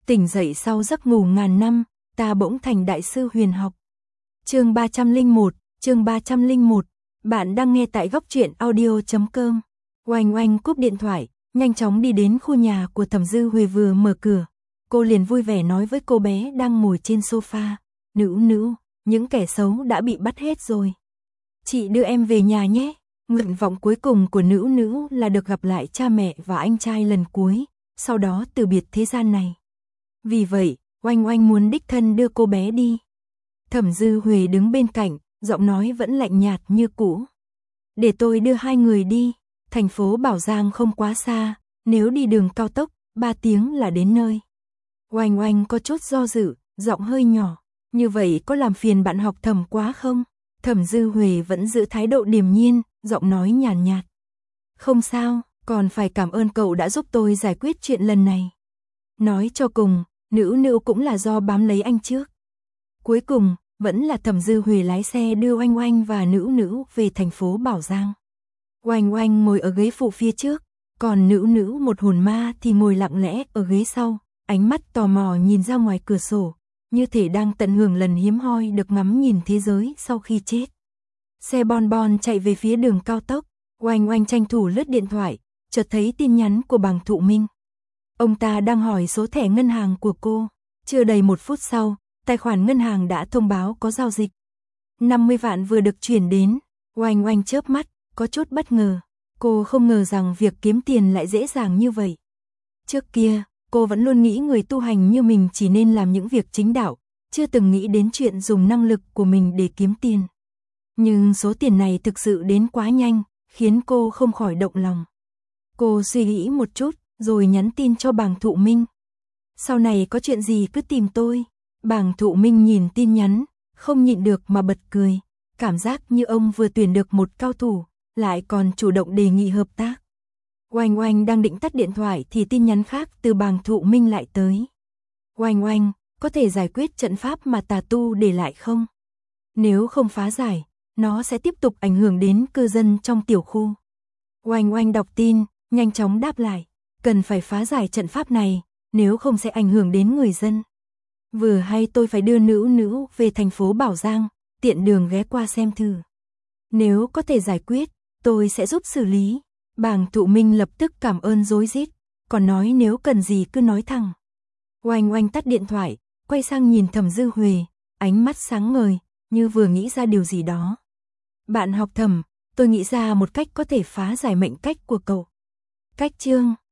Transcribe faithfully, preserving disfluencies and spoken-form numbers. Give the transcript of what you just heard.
Tỉnh dậy sau giấc ngủ ngàn năm, ta bỗng thành đại sư huyền học. Chương ba trăm lẻ một, chương ba trăm lẻ một. Bạn đang nghe tại góc truyện audio chấm com. Oanh Oanh cúp điện thoại, nhanh chóng đi đến khu nhà của Thẩm Dư Huệ, vừa mở cửa, cô liền vui vẻ nói với cô bé đang ngồi trên sofa, "Nữ nữ, những kẻ xấu đã bị bắt hết rồi. Chị đưa em về nhà nhé." Nguyện vọng cuối cùng của nữ nữ là được gặp lại cha mẹ và anh trai lần cuối, sau đó từ biệt thế gian này. Vì vậy, Oanh Oanh muốn đích thân đưa cô bé đi. Thẩm Dư Huệ đứng bên cạnh, giọng nói vẫn lạnh nhạt như cũ. "Để tôi đưa hai người đi, thành phố Bảo Giang không quá xa, nếu đi đường cao tốc, ba tiếng là đến nơi." Oanh Oanh có chút do dự, giọng hơi nhỏ, "Như vậy có làm phiền bạn học Thẩm quá không?" Thẩm Dư Huệ vẫn giữ thái độ điềm nhiên, giọng nói nhàn nhạt, "Không sao, còn phải cảm ơn cậu đã giúp tôi giải quyết chuyện lần này. Nói cho cùng, nữ nữ cũng là do bám lấy anh trước." Cuối cùng, vẫn là Thẩm Dư Huệ lái xe đưa Oanh Oanh và nữ nữ về thành phố Bảo Giang. Oanh Oanh ngồi ở ghế phụ phía trước, còn nữ nữ một hồn ma thì ngồi lặng lẽ ở ghế sau, ánh mắt tò mò nhìn ra ngoài cửa sổ, như thể đang tận hưởng lần hiếm hoi được ngắm nhìn thế giới sau khi chết. Xe bon bon chạy về phía đường cao tốc, Oanh Oanh tranh thủ lướt điện thoại, chợt thấy tin nhắn của Bàng Thụ Minh. Ông ta đang hỏi số thẻ ngân hàng của cô. Chưa đầy một phút sau, tài khoản ngân hàng đã thông báo có giao dịch. năm mươi vạn vừa được chuyển đến. Oanh Oanh chớp mắt, có chút bất ngờ. Cô không ngờ rằng việc kiếm tiền lại dễ dàng như vậy. Trước kia, cô vẫn luôn nghĩ người tu hành như mình chỉ nên làm những việc chính đạo, chưa từng nghĩ đến chuyện dùng năng lực của mình để kiếm tiền. Nhưng số tiền này thực sự đến quá nhanh, khiến cô không khỏi động lòng. Cô suy nghĩ một chút, rồi nhắn tin cho Bàng Thụ Minh. "Sau này có chuyện gì cứ tìm tôi." Bàng Thụ Minh nhìn tin nhắn, không nhịn được mà bật cười. Cảm giác như ông vừa tuyển được một cao thủ, lại còn chủ động đề nghị hợp tác. Oanh Oanh đang định tắt điện thoại thì tin nhắn khác từ Bàng Thụ Minh lại tới. "Oanh Oanh, có thể giải quyết trận pháp mà tà tu để lại không? Nếu không phá giải, nó sẽ tiếp tục ảnh hưởng đến cư dân trong tiểu khu." Oanh Oanh đọc tin, nhanh chóng đáp lại, "Cần phải phá giải trận pháp này, nếu không sẽ ảnh hưởng đến người dân. Vừa hay tôi phải đưa nữ nữ về thành phố Bảo Giang, tiện đường ghé qua xem thử. Nếu có thể giải quyết, tôi sẽ giúp xử lý." Bàng Thụ Minh lập tức cảm ơn rối rít, còn nói nếu cần gì cứ nói thẳng. Oanh Oanh tắt điện thoại, quay sang nhìn Thẩm Dư Huệ, ánh mắt sáng ngời, như vừa nghĩ ra điều gì đó. "Bạn học Thẩm, tôi nghĩ ra một cách có thể phá giải mệnh cách của cậu." Cách chương